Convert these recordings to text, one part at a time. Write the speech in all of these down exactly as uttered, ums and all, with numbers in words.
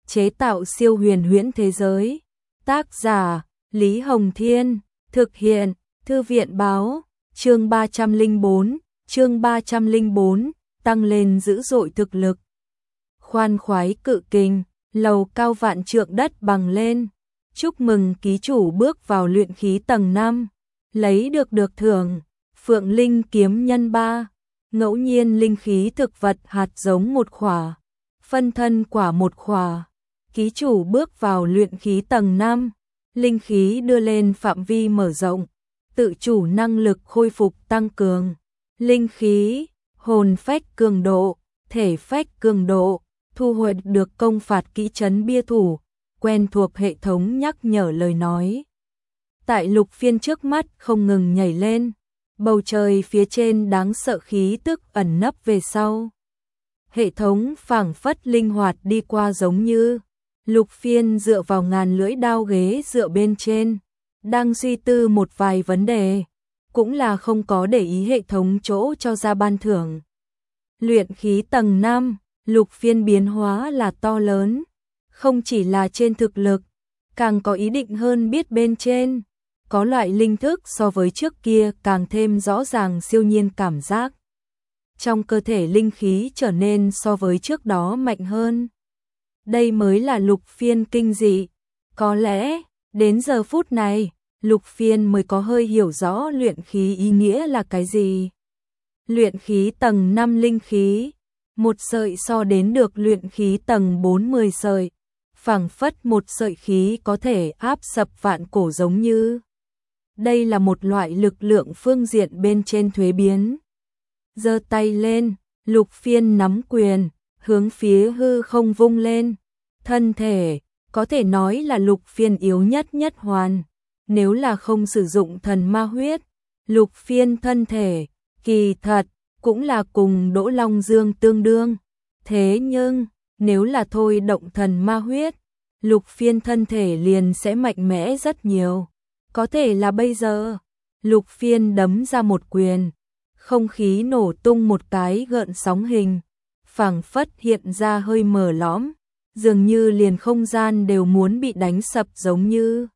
chế tạo siêu huyền huyễn thế giới. Tác giả Lý Hồng Thiên, thực hiện Thư viện Báo. Chương ba trăm lẻ bốn, chương ba trăm lẻ bốn, tăng lên dữ dội thực lực. Khoan khoái cự kình, lầu cao vạn trượng đất bằng lên. Chúc mừng ký chủ bước vào luyện khí tầng năm, lấy được được thưởng, Phượng Linh kiếm nhân ba, ngẫu nhiên linh khí thực vật hạt giống một khỏa, phân thân quả một khỏa. Ký chủ bước vào luyện khí tầng năm, linh khí đưa lên phạm vi mở rộng, tự chủ năng lực khôi phục tăng cường, linh khí, hồn phách cường độ, thể phách cường độ, thu hoạch được công phạt kỹ trấn bia thủ, quen thuộc hệ thống nhắc nhở lời nói. Tại Lục Phiên trước mắt không ngừng nhảy lên, bầu trời phía trên đáng sợ khí tức ẩn nấp về sau. Hệ thống phảng phất linh hoạt đi qua giống như Lục Phiên dựa vào ngàn lưỡi đao ghế dựa bên trên, đang suy tư một vài vấn đề, cũng là không có để ý hệ thống chỗ cho ra ban thưởng. Luyện khí tầng năm, Lục Phiên biến hóa là to lớn, không chỉ là trên thực lực, càng có ý định hơn biết bên trên, có loại linh thức so với trước kia càng thêm rõ ràng siêu nhiên cảm giác. Trong cơ thể linh khí trở nên so với trước đó mạnh hơn. Đây mới là Lục Phiên kinh dị. Có lẽ, đến giờ phút này, Lục Phiên mới có hơi hiểu rõ luyện khí ý nghĩa là cái gì. Luyện khí tầng năm linh khí, một sợi so đến được luyện khí tầng bốn mươi sợi, phảng phất một sợi khí có thể áp sập vạn cổ giống như. Đây là một loại lực lượng phương diện bên trên thuế biến. Giơ tay lên, Lục Phiên nắm quyền, hướng phía hư không vung lên. Thân thể, có thể nói là Lục Phiên yếu nhất nhất hoàn. Nếu là không sử dụng thần ma huyết, Lục Phiên thân thể, kỳ thật, cũng là cùng Đỗ Long Dương tương đương. Thế nhưng, nếu là thôi động thần ma huyết, Lục Phiên thân thể liền sẽ mạnh mẽ rất nhiều. Có thể là bây giờ, Lục Phiên đấm ra một quyền, không khí nổ tung một cái gợn sóng hình, phảng phất hiện ra hơi mờ lõm, dường như liền không gian đều muốn bị đánh sập giống như.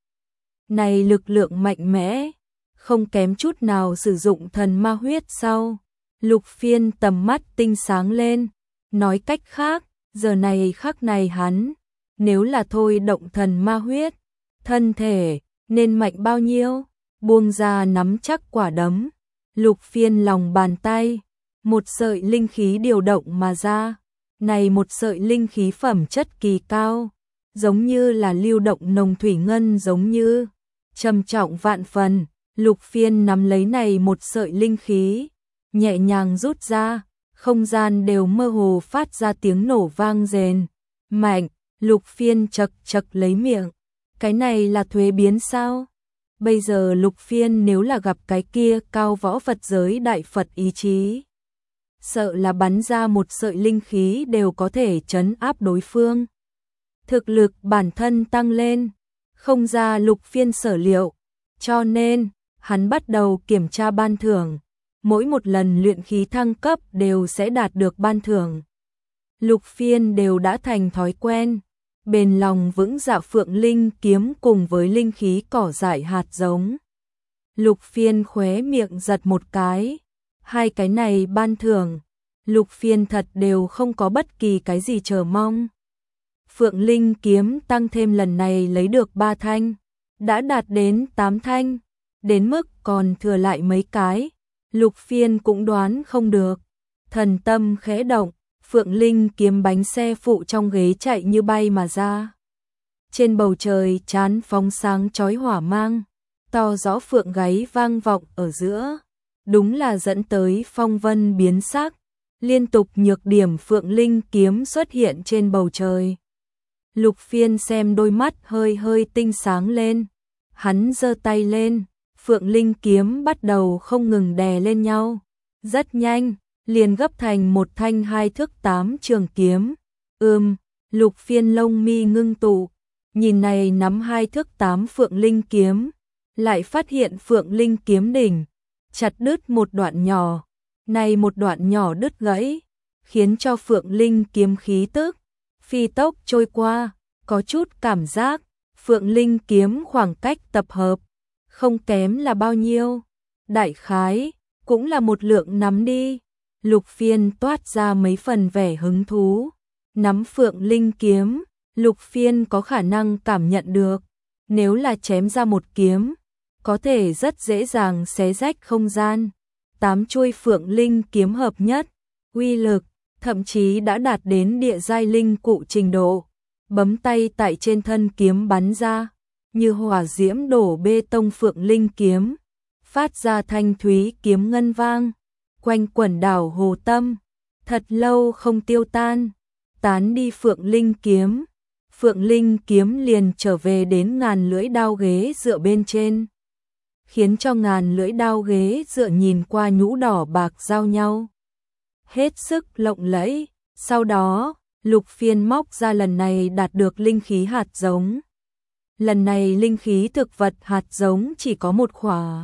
Này lực lượng mạnh mẽ, không kém chút nào sử dụng thần ma huyết sau. Lục Phiên tầm mắt tinh sáng lên, nói cách khác, giờ này khắc này hắn, nếu là thôi động thần ma huyết, thân thể, nên mạnh bao nhiêu, buông ra nắm chắc quả đấm. Lục Phiên lòng bàn tay, một sợi linh khí điều động mà ra, này một sợi linh khí phẩm chất kỳ cao, giống như là lưu động nồng thủy ngân giống như, trầm trọng vạn phần. Lục Phiên nắm lấy này một sợi linh khí, nhẹ nhàng rút ra, không gian đều mơ hồ phát ra tiếng nổ vang rền, mạnh. Lục Phiên chật chật lấy miệng, cái này là thuế biến sao? Bây giờ Lục Phiên nếu là gặp cái kia cao võ Phật giới đại Phật ý chí, sợ là bắn ra một sợi linh khí đều có thể trấn áp đối phương. Thực lực bản thân tăng lên, không ra Lục Phiên sở liệu, cho nên, hắn bắt đầu kiểm tra ban thưởng, mỗi một lần luyện khí thăng cấp đều sẽ đạt được ban thưởng. Lục Phiên đều đã thành thói quen, bền lòng vững dạ Phượng Linh kiếm cùng với linh khí cỏ dại hạt giống. Lục Phiên khóe miệng giật một cái, hai cái này ban thưởng, Lục Phiên thật đều không có bất kỳ cái gì chờ mong. Phượng Linh kiếm tăng thêm lần này lấy được ba thanh, đã đạt đến tám thanh, đến mức còn thừa lại mấy cái, Lục Phiên cũng đoán không được. Thần tâm khẽ động, Phượng Linh kiếm bánh xe phụ trong ghế chạy như bay mà ra. Trên bầu trời chán phóng sáng chói hỏa mang, to rõ phượng gáy vang vọng ở giữa, đúng là dẫn tới phong vân biến sắc, liên tục nhược điểm Phượng Linh kiếm xuất hiện trên bầu trời. Lục Phiên xem đôi mắt hơi hơi tinh sáng lên, hắn giơ tay lên, Phượng Linh kiếm bắt đầu không ngừng đè lên nhau, rất nhanh, liền gấp thành một thanh hai thước tám trường kiếm. Ừm, Lục Phiên lông mi ngưng tụ, nhìn này nắm hai thước tám Phượng Linh kiếm, lại phát hiện Phượng Linh kiếm đỉnh chặt đứt một đoạn nhỏ, này một đoạn nhỏ đứt gãy, khiến cho Phượng Linh kiếm khí tức phi tốc trôi qua, có chút cảm giác, Phượng Linh kiếm khoảng cách tập hợp, không kém là bao nhiêu, đại khái, cũng là một lượng nắm đi. Lục Phiên toát ra mấy phần vẻ hứng thú, nắm Phượng Linh kiếm, Lục Phiên có khả năng cảm nhận được, nếu là chém ra một kiếm, có thể rất dễ dàng xé rách không gian. Tám chuôi Phượng Linh kiếm hợp nhất, uy lực thậm chí đã đạt đến địa giai linh cụ trình độ. Bấm tay tại trên thân kiếm bắn ra, như hỏa diễm đổ bê tông Phượng Linh kiếm, phát ra thanh thúy kiếm ngân vang, quanh quẩn đảo hồ tâm, thật lâu không tiêu tan. Tán đi Phượng Linh kiếm, Phượng Linh kiếm liền trở về đến ngàn lưỡi đao ghế dựa bên trên, khiến cho ngàn lưỡi đao ghế dựa nhìn qua nhũ đỏ bạc giao nhau, hết sức lộng lẫy. Sau đó, Lục Phiên móc ra lần này đạt được linh khí hạt giống. Lần này linh khí thực vật hạt giống chỉ có một khỏa.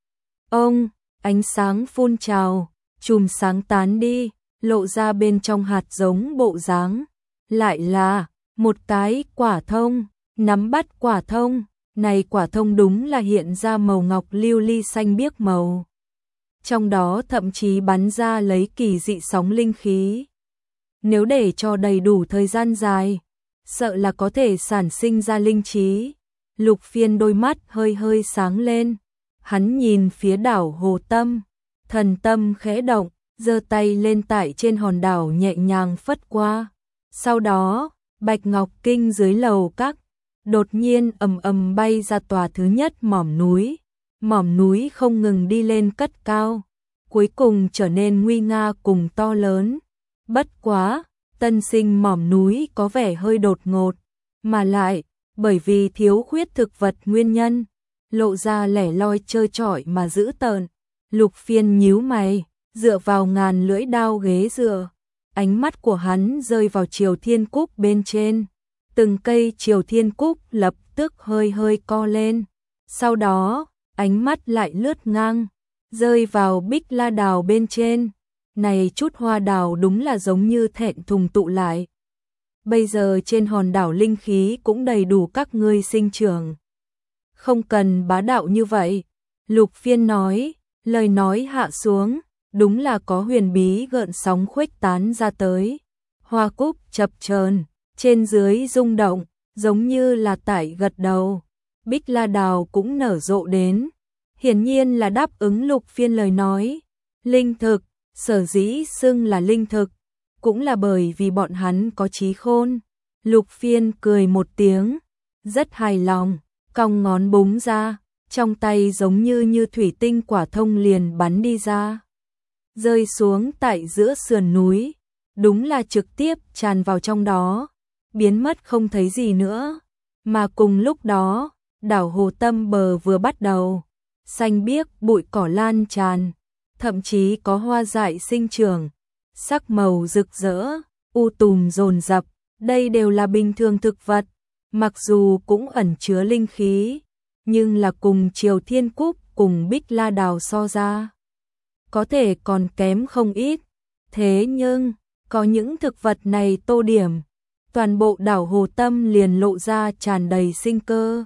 Ông, ánh sáng phun trào, chùm sáng tán đi, lộ ra bên trong hạt giống bộ dáng, lại là một cái quả thông, nắm bắt quả thông, này quả thông đúng là hiện ra màu ngọc lưu ly xanh biếc màu. Trong đó thậm chí bắn ra lấy kỳ dị sóng linh khí. Nếu để cho đầy đủ thời gian dài, sợ là có thể sản sinh ra linh trí. Lục Phiên đôi mắt hơi hơi sáng lên, hắn nhìn phía đảo hồ tâm, thần tâm khẽ động, giơ tay lên tại trên hòn đảo nhẹ nhàng phất qua. Sau đó, bạch ngọc kinh dưới lầu các, đột nhiên ầm ầm bay ra tòa thứ nhất mỏm núi. Mỏm núi không ngừng đi lên cất cao, cuối cùng trở nên nguy nga cùng to lớn. Bất quá, tân sinh mỏm núi có vẻ hơi đột ngột, mà lại, bởi vì thiếu khuyết thực vật nguyên nhân, lộ ra lẻ loi trơ trọi mà dữ tợn. Lục Phiên nhíu mày, dựa vào ngàn lưỡi đao ghế dựa, ánh mắt của hắn rơi vào Triều Thiên Cúc bên trên. Từng cây Triều Thiên Cúc lập tức hơi hơi co lên, sau đó, ánh mắt lại lướt ngang, rơi vào Bích La Đào bên trên. Này chút hoa đào đúng là giống như thẹn thùng tụ lại. Bây giờ trên hòn đảo linh khí cũng đầy đủ các ngươi sinh trưởng. Không cần bá đạo như vậy. Lục Phiên nói, lời nói hạ xuống, đúng là có huyền bí gợn sóng khuếch tán ra tới. Hoa cúc chập chờn, trên dưới rung động, giống như là tại gật đầu. Bích La Đào cũng nở rộ đến, hiển nhiên là đáp ứng Lục Phiên lời nói. Linh thực, sở dĩ xưng là linh thực, cũng là bởi vì bọn hắn có trí khôn. Lục Phiên cười một tiếng, rất hài lòng, cong ngón búng ra, trong tay giống như như thủy tinh quả thông liền bắn đi ra, rơi xuống tại giữa sườn núi, đúng là trực tiếp tràn vào trong đó, biến mất không thấy gì nữa. Mà cùng lúc đó, đảo hồ tâm bờ vừa bắt đầu, xanh biếc bụi cỏ lan tràn, thậm chí có hoa dại sinh trưởng, sắc màu rực rỡ, u tùm dồn dập, đây đều là bình thường thực vật, mặc dù cũng ẩn chứa linh khí, nhưng là cùng Triều Thiên Cúc cùng Bích La Đào so ra, có thể còn kém không ít. Thế nhưng, có những thực vật này tô điểm, toàn bộ đảo hồ tâm liền lộ ra tràn đầy sinh cơ.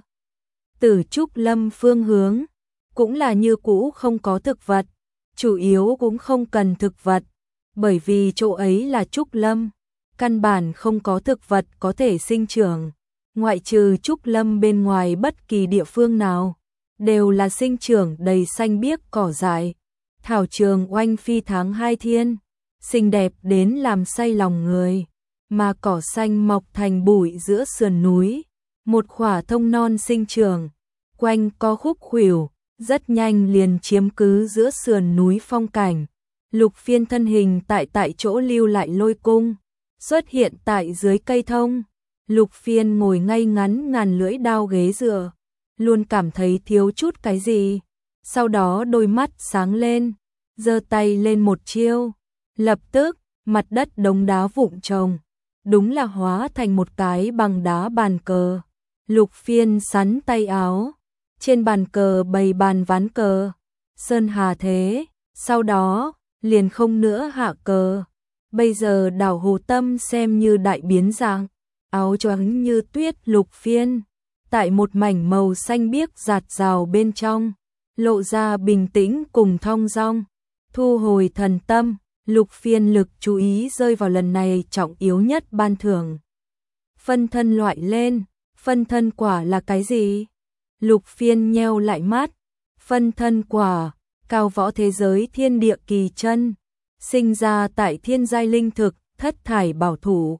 Tử Trúc Lâm phương hướng, cũng là như cũ không có thực vật, chủ yếu cũng không cần thực vật, bởi vì chỗ ấy là Trúc Lâm, căn bản không có thực vật có thể sinh trưởng, ngoại trừ Trúc Lâm bên ngoài bất kỳ địa phương nào, đều là sinh trưởng đầy xanh biếc cỏ dại, thảo trường oanh phi tháng hai thiên, xinh đẹp đến làm say lòng người, mà cỏ xanh mọc thành bụi giữa sườn núi, một khỏa thông non sinh trưởng, quanh co khúc khuỷu, rất nhanh liền chiếm cứ giữa sườn núi phong cảnh. Lục Phiên thân hình tại tại chỗ lưu lại lôi cung, xuất hiện tại dưới cây thông. Lục Phiên ngồi ngay ngắn ngàn lưỡi đao ghế dựa, luôn cảm thấy thiếu chút cái gì. Sau đó đôi mắt sáng lên, giơ tay lên một chiêu, lập tức mặt đất đống đá vụn trồng, đúng là hóa thành một cái bằng đá bàn cờ. Lục Phiên sắn tay áo, trên bàn cờ bày bàn ván cờ, sơn hà thế, sau đó liền không nữa hạ cờ. Bây giờ đảo hồ tâm xem như đại biến dạng, áo choàng như tuyết Lục Phiên, tại một mảnh màu xanh biếc rạt rào bên trong, lộ ra bình tĩnh cùng thong dong. Thu hồi thần tâm, Lục Phiên lực chú ý rơi vào lần này trọng yếu nhất ban thưởng. Phân thân loại lên, phân thân quả là cái gì? Lục Phiên nheo lại mắt, phân thân quả, cao võ thế giới thiên địa kỳ chân, sinh ra tại thiên giai linh thực, thất thải bảo thủ.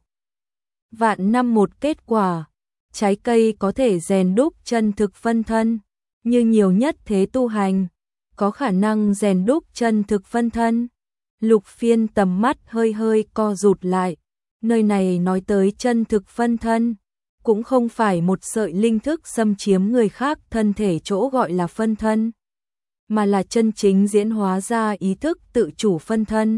Vạn năm một kết quả, trái cây có thể rèn đúc chân thực phân thân, như nhiều nhất thế tu hành, có khả năng rèn đúc chân thực phân thân. Lục Phiên tầm mắt hơi hơi co rụt lại, nơi này nói tới chân thực phân thân, cũng không phải một sợi linh thức xâm chiếm người khác thân thể chỗ gọi là phân thân, mà là chân chính diễn hóa ra ý thức tự chủ phân thân.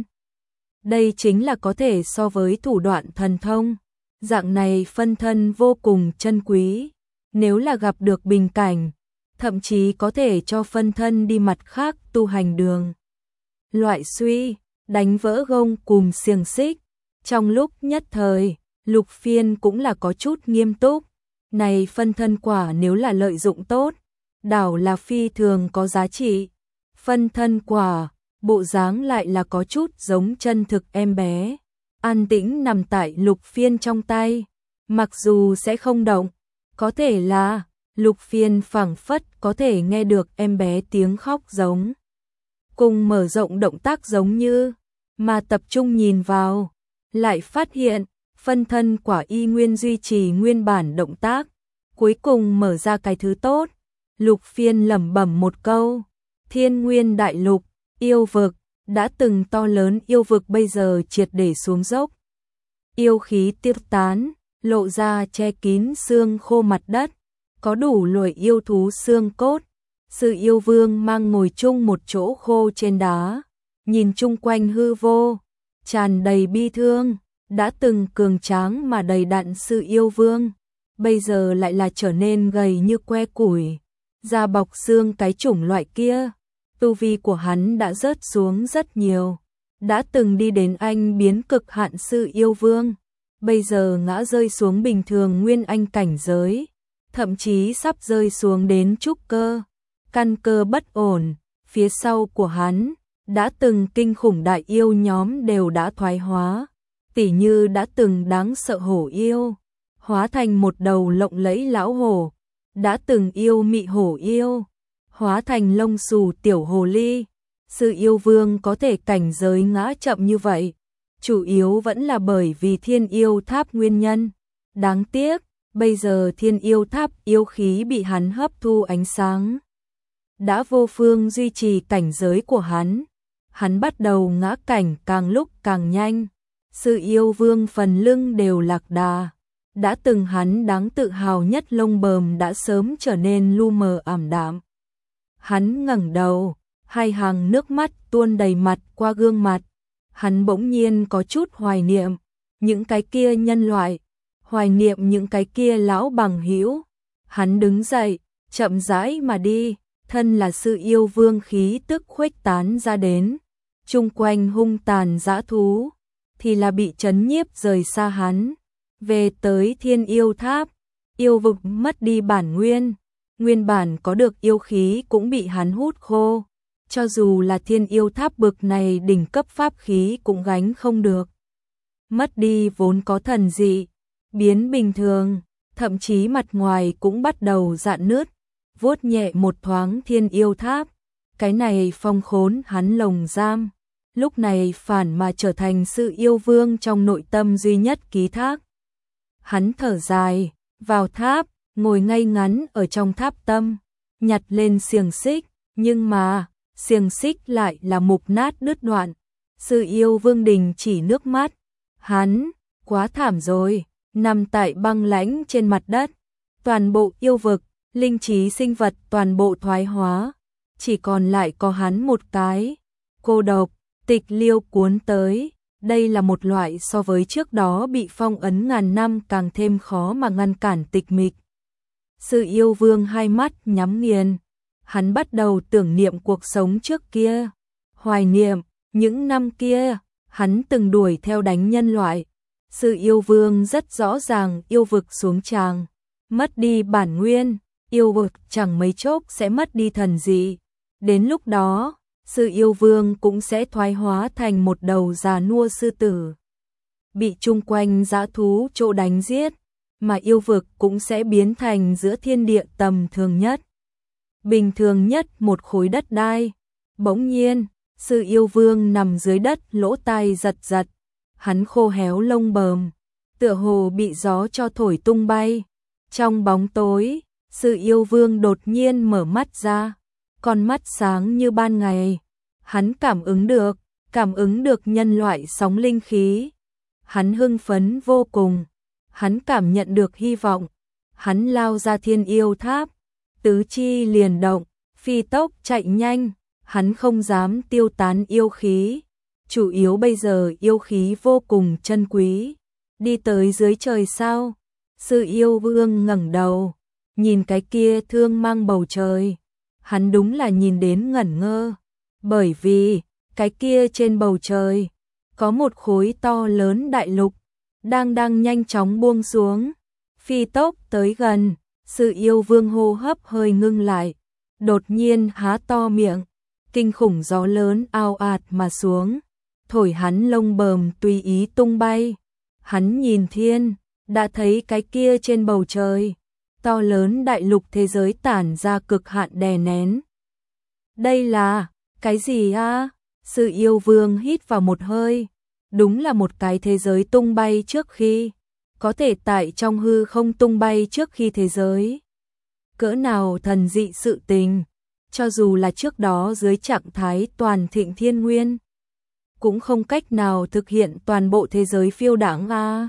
Đây chính là có thể so với thủ đoạn thần thông, dạng này phân thân vô cùng chân quý, nếu là gặp được bình cảnh, thậm chí có thể cho phân thân đi mặt khác tu hành đường. Loại suy, đánh vỡ gông cùm xiềng xích, trong lúc nhất thời, Lục Phiên cũng là có chút nghiêm túc, này phân thân quả nếu là lợi dụng tốt, đảo là phi thường có giá trị. Phân thân quả, bộ dáng lại là có chút giống chân thực em bé, an tĩnh nằm tại Lục Phiên trong tay, mặc dù sẽ không động, có thể là Lục Phiên phảng phất có thể nghe được em bé tiếng khóc giống, cùng mở rộng động tác giống như, mà tập trung nhìn vào, lại phát hiện phân thân quả y nguyên duy trì nguyên bản động tác, cuối cùng mở ra cái thứ tốt. Lục Phiên lẩm bẩm một câu, Thiên Nguyên Đại Lục, yêu vực, đã từng to lớn yêu vực bây giờ triệt để xuống dốc. Yêu khí tiêu tán, lộ ra che kín xương khô mặt đất, có đủ loại yêu thú xương cốt. Sự yêu vương mang ngồi chung một chỗ khô trên đá, nhìn chung quanh hư vô, tràn đầy bi thương, đã từng cường tráng mà đầy đặn sự yêu vương, bây giờ lại là trở nên gầy như que củi, da bọc xương cái chủng loại kia. Tu vi của hắn đã rớt xuống rất nhiều, đã từng đi đến anh biến cực hạn sự yêu vương, bây giờ ngã rơi xuống bình thường nguyên anh cảnh giới, thậm chí sắp rơi xuống đến trúc cơ, căn cơ bất ổn. Phía sau của hắn, đã từng kinh khủng đại yêu nhóm đều đã thoái hóa, tỉ như đã từng đáng sợ hổ yêu, hóa thành một đầu lộng lẫy lão hổ, đã từng yêu mị hổ yêu, hóa thành lông xù tiểu hồ ly. Sự yêu vương có thể cảnh giới ngã chậm như vậy, chủ yếu vẫn là bởi vì thiên yêu tháp nguyên nhân. Đáng tiếc, bây giờ thiên yêu tháp yêu khí bị hắn hấp thu ánh sáng, đã vô phương duy trì cảnh giới của hắn, hắn bắt đầu ngã cảnh càng lúc càng nhanh. Sự yêu vương phần lưng đều lạc đà, đã từng hắn đáng tự hào nhất lông bờm đã sớm trở nên lu mờ ảm đạm. Hắn ngẩng đầu, hai hàng nước mắt tuôn đầy mặt qua gương mặt, hắn bỗng nhiên có chút hoài niệm những cái kia nhân loại, hoài niệm những cái kia lão bằng hữu. Hắn đứng dậy, chậm rãi mà đi, thân là sự yêu vương khí tức khuếch tán ra đến, chung quanh hung tàn dã thú thì là bị chấn nhiếp rời xa hắn. Về tới thiên yêu tháp, yêu vực mất đi bản nguyên, nguyên bản có được yêu khí cũng bị hắn hút khô, cho dù là thiên yêu tháp bực này đỉnh cấp pháp khí cũng gánh không được. Mất đi vốn có thần dị, biến bình thường, thậm chí mặt ngoài cũng bắt đầu rạn nứt, vuốt nhẹ một thoáng thiên yêu tháp, cái này phong khốn hắn lồng giam, lúc này phản mà trở thành sự yêu vương trong nội tâm duy nhất ký thác. Hắn thở dài, vào tháp, ngồi ngay ngắn ở trong tháp tâm, nhặt lên xiềng xích, nhưng mà, xiềng xích lại là mục nát đứt đoạn. Sự yêu vương đình chỉ nước mắt, hắn, quá thảm rồi, nằm tại băng lãnh trên mặt đất, toàn bộ yêu vực, linh trí sinh vật toàn bộ thoái hóa, chỉ còn lại có hắn một cái, cô độc, tịch liêu cuốn tới. Đây là một loại so với trước đó bị phong ấn ngàn năm càng thêm khó mà ngăn cản tịch mịch. Sự yêu vương hai mắt nhắm nghiền, hắn bắt đầu tưởng niệm cuộc sống trước kia, hoài niệm những năm kia, hắn từng đuổi theo đánh nhân loại, Sự yêu vương rất rõ ràng yêu vực xuống tràng, mất đi bản nguyên, yêu vực chẳng mấy chốc sẽ mất đi thần dị. Đến lúc đó, sự yêu vương cũng sẽ thoái hóa thành một đầu già nua sư tử, bị chung quanh dã thú chỗ đánh giết, mà yêu vực cũng sẽ biến thành giữa thiên địa tầm thường nhất, bình thường nhất một khối đất đai. Bỗng nhiên, sự yêu vương nằm dưới đất lỗ tai giật giật, hắn khô héo lông bờm, tựa hồ bị gió cho thổi tung bay. Trong bóng tối, sự yêu vương đột nhiên mở mắt ra, con mắt sáng như ban ngày. Hắn cảm ứng được, cảm ứng được nhân loại sóng linh khí. Hắn hưng phấn vô cùng, hắn cảm nhận được hy vọng. Hắn lao ra thiên yêu tháp, tứ chi liền động, phi tốc chạy nhanh. Hắn không dám tiêu tán yêu khí, chủ yếu bây giờ yêu khí vô cùng chân quý. Đi tới dưới trời sao, sự yêu vương ngẩng đầu, nhìn cái kia thương mang bầu trời. Hắn đúng là nhìn đến ngẩn ngơ, bởi vì cái kia trên bầu trời có một khối to lớn đại lục đang đang nhanh chóng buông xuống, phi tốc tới gần. Sự yêu vương hô hấp hơi ngưng lại, đột nhiên há to miệng, kinh khủng gió lớn ào ạt mà xuống, thổi hắn lông bờm tùy ý tung bay. Hắn nhìn thiên, đã thấy cái kia trên bầu trời, to lớn đại lục thế giới tản ra cực hạn đè nén. Đây là, cái gì a? Sự yêu vương hít vào một hơi, đúng là một cái thế giới tung bay trước khi, có thể tại trong hư không tung bay trước khi thế giới. Cỡ nào thần dị sự tình, cho dù là trước đó dưới trạng thái toàn thịnh thiên nguyên, cũng không cách nào thực hiện toàn bộ thế giới phiêu đãng a.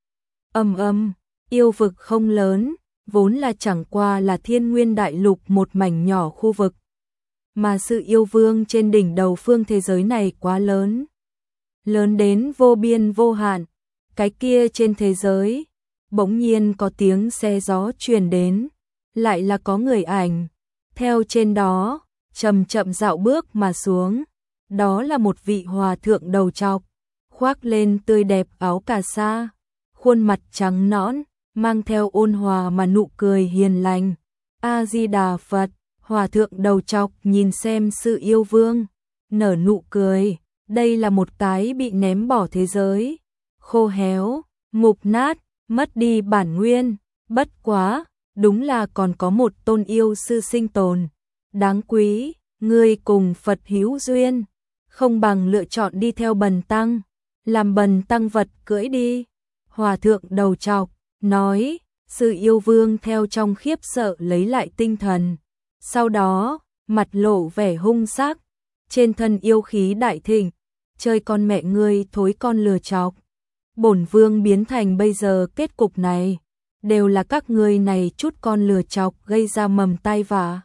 Ầm ầm, yêu vực không lớn, vốn là chẳng qua là thiên nguyên đại lục một mảnh nhỏ khu vực, mà sự yêu vương trên đỉnh đầu phương thế giới này quá lớn, lớn đến vô biên vô hạn. Cái kia trên thế giới, bỗng nhiên có tiếng xe gió truyền đến, lại là có người ảnh, theo trên đó, chậm chậm dạo bước mà xuống. Đó là một vị hòa thượng đầu trọc, khoác lên tươi đẹp áo cà sa, khuôn mặt trắng nõn, mang theo ôn hòa mà nụ cười hiền lành. A Di Đà Phật. Hòa thượng đầu trọc nhìn xem sự yêu vương, nở nụ cười. Đây là một cái bị ném bỏ thế giới, khô héo, mục nát, mất đi bản nguyên. Bất quá, đúng là còn có một tôn yêu sư sinh tồn, đáng quý. Ngươi cùng Phật hữu duyên, không bằng lựa chọn đi theo bần tăng, làm bần tăng vật cưỡi đi. Hòa thượng đầu trọc nói. Sự yêu vương theo trong khiếp sợ lấy lại tinh thần, sau đó mặt lộ vẻ hung sắc, trên thân yêu khí đại thịnh. Chơi con mẹ ngươi thối con lừa chọc, bổn vương biến thành bây giờ kết cục này, đều là các ngươi này chút con lừa chọc gây ra mầm tai vạ.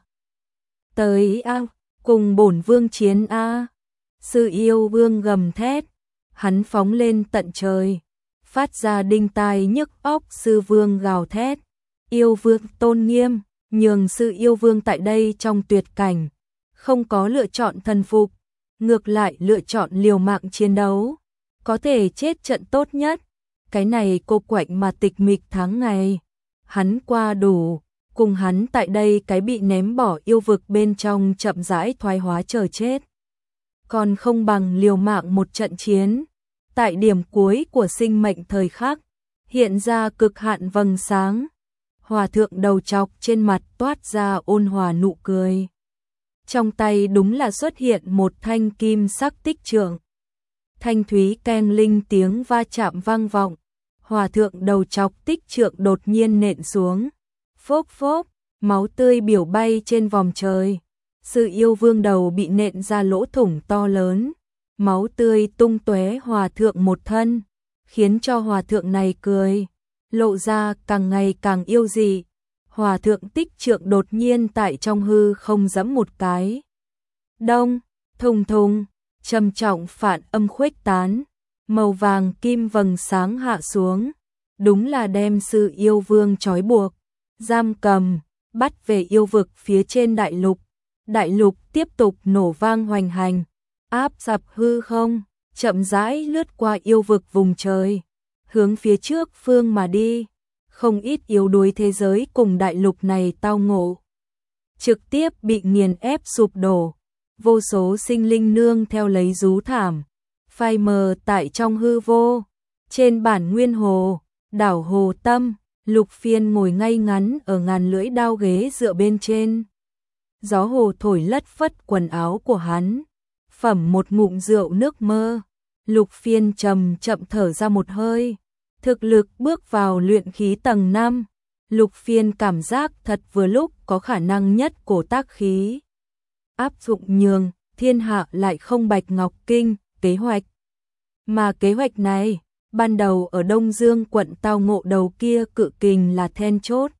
Tới a, cùng bổn vương chiến a. Sự yêu vương gầm thét, hắn phóng lên tận trời, phát ra đinh tai nhức óc sư vương gào thét. Yêu vương tôn nghiêm, nhường sự yêu vương tại đây trong tuyệt cảnh, không có lựa chọn thần phục, ngược lại lựa chọn liều mạng chiến đấu, có thể chết trận tốt nhất. Cái này cô quạnh mà tịch mịch tháng ngày, hắn qua đủ, cùng hắn tại đây cái bị ném bỏ yêu vực bên trong chậm rãi thoái hóa chờ chết, còn không bằng liều mạng một trận chiến. Tại điểm cuối của sinh mệnh thời khắc, hiện ra cực hạn vầng sáng. Hòa thượng đầu trọc trên mặt toát ra ôn hòa nụ cười. Trong tay đúng là xuất hiện một thanh kim sắc tích trượng. Thanh thúy keng linh tiếng va chạm vang vọng. Hòa thượng đầu trọc tích trượng đột nhiên nện xuống. Phốc phốc, máu tươi biểu bay trên vòm trời. Sự yêu vương đầu bị nện ra lỗ thủng to lớn. Máu tươi tung tóe hòa thượng một thân, khiến cho hòa thượng này cười, lộ ra càng ngày càng yêu dị. Hòa thượng tích trượng đột nhiên tại trong hư không giẫm một cái. Đông, thùng thùng, trầm trọng phản âm khuếch tán, màu vàng kim vầng sáng hạ xuống, đúng là đem sự yêu vương trói buộc, giam cầm, bắt về yêu vực phía trên đại lục. Đại lục tiếp tục nổ vang hoành hành, áp dập hư không, chậm rãi lướt qua yêu vực vùng trời. hướng phía trước phương mà đi. Không ít yếu đuối thế giới cùng đại lục này tao ngộ, trực tiếp bị nghiền ép sụp đổ. Vô số sinh linh nương theo lấy rú thảm, phai mờ tại trong hư vô. Trên bản nguyên hồ, đảo Hồ Tâm, Lục Phiên ngồi ngay ngắn ở ngàn lưỡi đao ghế dựa bên trên. Gió hồ thổi lất phất quần áo của hắn, phẩm một ngụm rượu nước mơ. Lục Phiên chậm chậm thở ra một hơi, thực lực bước vào luyện khí tầng năm. Lục Phiên cảm giác thật vừa lúc có khả năng nhất cổ tác khí áp dụng nhường thiên hạ lại không Bạch Ngọc Kinh kế hoạch. Mà kế hoạch này, ban đầu ở Đông Dương quận tao ngộ đầu kia cự kình là then chốt.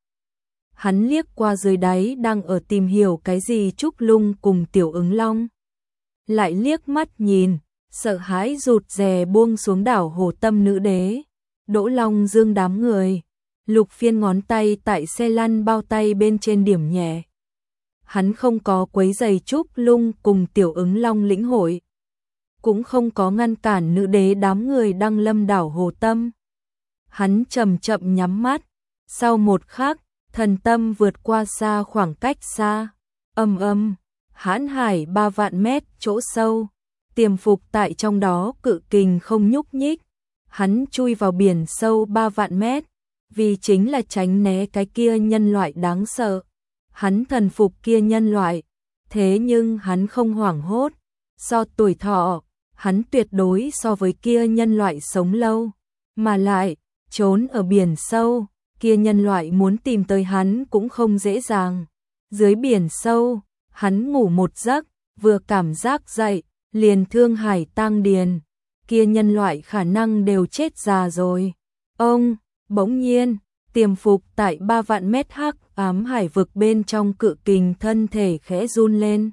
Hắn liếc qua dưới đáy đang ở tìm hiểu cái gì Trúc Lung cùng Tiểu Ứng Long. Lại liếc mắt nhìn, sợ hãi rụt rè buông xuống đảo Hồ Tâm nữ đế, Đỗ Long Dương đám người. Lục Phiên ngón tay tại xe lăn bao tay bên trên điểm nhẹ. Hắn không có quấy giày Trúc Lung cùng Tiểu Ứng Long lĩnh hội, cũng không có ngăn cản nữ đế đám người đăng lâm đảo Hồ Tâm. Hắn chậm chậm nhắm mắt, sau một khắc, thần tâm vượt qua xa khoảng cách xa, âm âm, hãn hải ba vạn mét chỗ sâu, tiềm phục tại trong đó cự kình không nhúc nhích. Hắn chui vào biển sâu ba vạn mét, vì chính là tránh né cái kia nhân loại đáng sợ. Hắn thần phục kia nhân loại, thế nhưng hắn không hoảng hốt. So tuổi thọ, hắn tuyệt đối so với kia nhân loại sống lâu, mà lại trốn ở biển sâu, kia nhân loại muốn tìm tới hắn cũng không dễ dàng. Dưới biển sâu, hắn ngủ một giấc, vừa cảm giác dậy, liền thương hải tang điền, kia nhân loại khả năng đều chết già rồi. Ông, bỗng nhiên, tiềm phục tại ba vạn mét hắc ám hải vực bên trong cự kình thân thể khẽ run lên.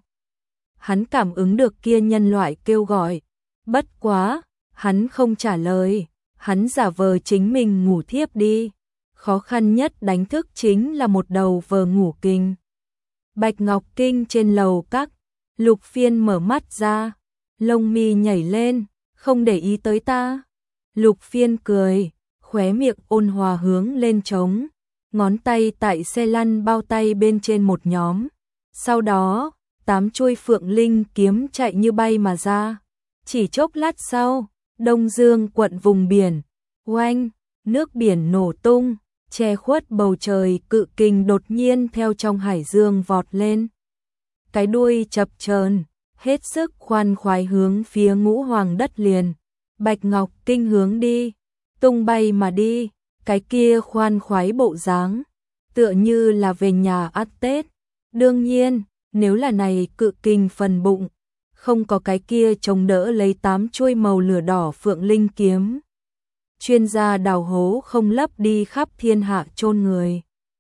Hắn cảm ứng được kia nhân loại kêu gọi, bất quá, hắn không trả lời, hắn giả vờ chính mình ngủ thiếp đi. Khó khăn nhất đánh thức chính là một đầu vờ ngủ kinh. Bạch Ngọc Kinh trên lầu các, Lục Phiên mở mắt ra, lông mi nhảy lên, không để ý tới ta. Lục Phiên cười, khóe miệng ôn hòa hướng lên trống, ngón tay tại xe lăn bao tay bên trên một nhóm. Sau đó, tám chuôi phượng linh kiếm chạy như bay mà ra. Chỉ chốc lát sau, Đông Dương quận vùng biển, oanh, nước biển nổ tung, che khuất bầu trời cự kình đột nhiên theo trong hải dương vọt lên. Cái đuôi chập chờn, hết sức khoan khoái hướng phía ngũ hoàng đất liền. Bạch Ngọc Kinh hướng đi, tung bay mà đi, cái kia khoan khoái bộ dáng, tựa như là về nhà ăn Tết. Đương nhiên, nếu là này cự kình phần bụng, không có cái kia chống đỡ lấy tám chuôi màu lửa đỏ phượng linh kiếm. Chuyên gia đào hố không lấp đi khắp thiên hạ chôn người.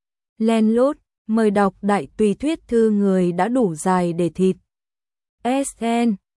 Len lút, mời đọc đại tùy thuyết thư người đã đủ dài để thịt. ét en